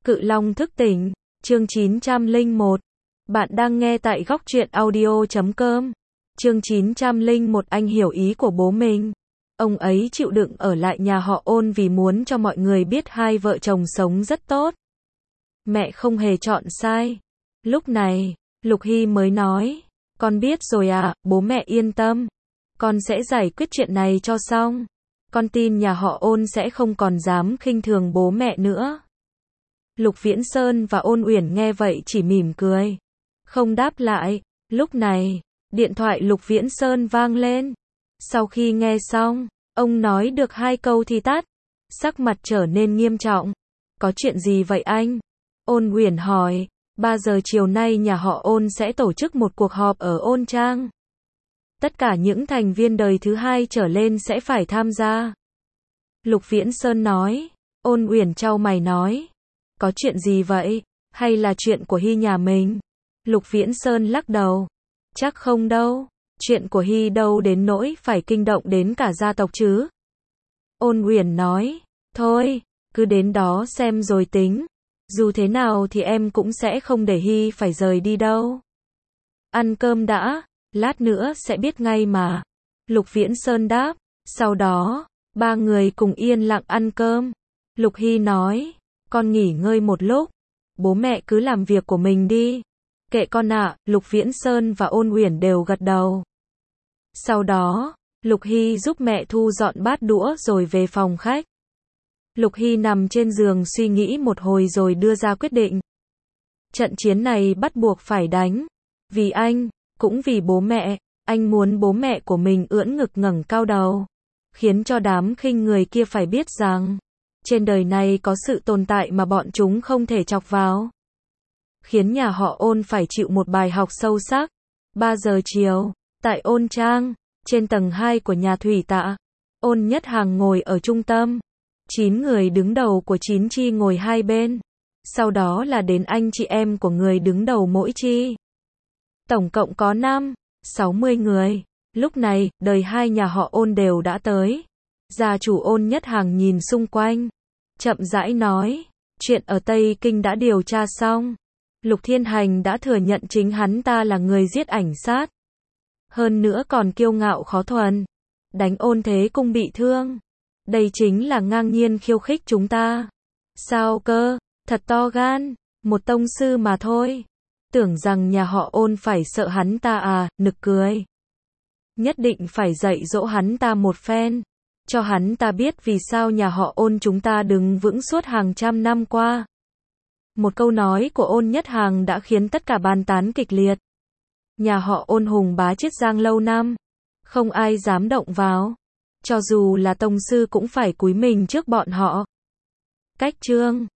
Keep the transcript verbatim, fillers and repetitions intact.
Cự Long thức tỉnh, chương chín trăm lẻ một. Bạn đang nghe tại góc truyện audio chấm com. Chương chín trăm lẻ một. Anh hiểu ý của bố mình. Ông ấy chịu đựng ở lại nhà họ Ôn vì muốn cho mọi người biết hai vợ chồng sống rất tốt. Mẹ không hề chọn sai. Lúc này, Lục Hy mới nói, con biết rồi ạ, bố mẹ yên tâm. Con sẽ giải quyết chuyện này cho xong. Con tin nhà họ Ôn sẽ không còn dám khinh thường bố mẹ nữa. Lục Viễn Sơn và Ôn Uyển nghe vậy chỉ mỉm cười, không đáp lại. Lúc này, điện thoại Lục Viễn Sơn vang lên. Sau khi nghe xong, ông nói được hai câu thì tắt, sắc mặt trở nên nghiêm trọng. Có chuyện gì vậy anh? Ôn Uyển hỏi. ba giờ chiều nay nhà họ Ôn sẽ tổ chức một cuộc họp ở Ôn Trang. Tất cả những thành viên đời thứ hai trở lên sẽ phải tham gia. Lục Viễn Sơn nói. Ôn Uyển chau mày nói. Có chuyện gì vậy? Hay là chuyện của Hy nhà mình? Lục Viễn Sơn lắc đầu. Chắc không đâu. Chuyện của Hy đâu đến nỗi phải kinh động đến cả gia tộc chứ. Ôn Uyển nói. Thôi, cứ đến đó xem rồi tính. Dù thế nào thì em cũng sẽ không để Hy phải rời đi đâu. Ăn cơm đã, lát nữa sẽ biết ngay mà. Lục Viễn Sơn đáp. Sau đó, ba người cùng yên lặng ăn cơm. Lục Hy nói. Con nghỉ ngơi một lúc. Bố mẹ cứ làm việc của mình đi. Kệ con ạ, Lục Viễn Sơn và Ôn Uyển đều gật đầu. Sau đó, Lục Hy giúp mẹ thu dọn bát đũa rồi về phòng khách. Lục Hy nằm trên giường suy nghĩ một hồi rồi đưa ra quyết định. Trận chiến này bắt buộc phải đánh. Vì anh, cũng vì bố mẹ, anh muốn bố mẹ của mình ưỡn ngực ngẩng cao đầu. Khiến cho đám khinh người kia phải biết rằng, trên đời này có sự tồn tại mà bọn chúng không thể chọc vào. Khiến nhà họ Ôn phải chịu một bài học sâu sắc. ba giờ chiều, tại Ôn Trang, trên tầng hai của nhà Thủy Tạ, Ôn Nhất Hằng ngồi ở trung tâm. chín người đứng đầu của chín chi ngồi hai bên. Sau đó là đến anh chị em của người đứng đầu mỗi chi. Tổng cộng có năm, sáu mươi người. Lúc này, đời hai nhà họ Ôn đều đã tới. Gia chủ Ôn Nhất Hằng nhìn xung quanh, chậm rãi nói, chuyện ở Tây Kinh đã điều tra xong. Lục Thiên Hành đã thừa nhận chính hắn ta là người giết ảnh sát. Hơn nữa còn kiêu ngạo khó thuần, đánh Ôn Thế Cung bị thương. Đây chính là ngang nhiên khiêu khích chúng ta. Sao cơ, thật to gan, một tông sư mà thôi. Tưởng rằng nhà họ Ôn phải sợ hắn ta à, nực cười. Nhất định phải dạy dỗ hắn ta một phen. Cho hắn ta biết vì sao nhà họ Ôn chúng ta đứng vững suốt hàng trăm năm qua. Một câu nói của Ôn Nhất Hằng đã khiến tất cả bàn tán kịch liệt. Nhà họ Ôn hùng bá Chiết Giang lâu năm, không ai dám động vào. Cho dù là tông sư cũng phải cúi mình trước bọn họ. Cách chương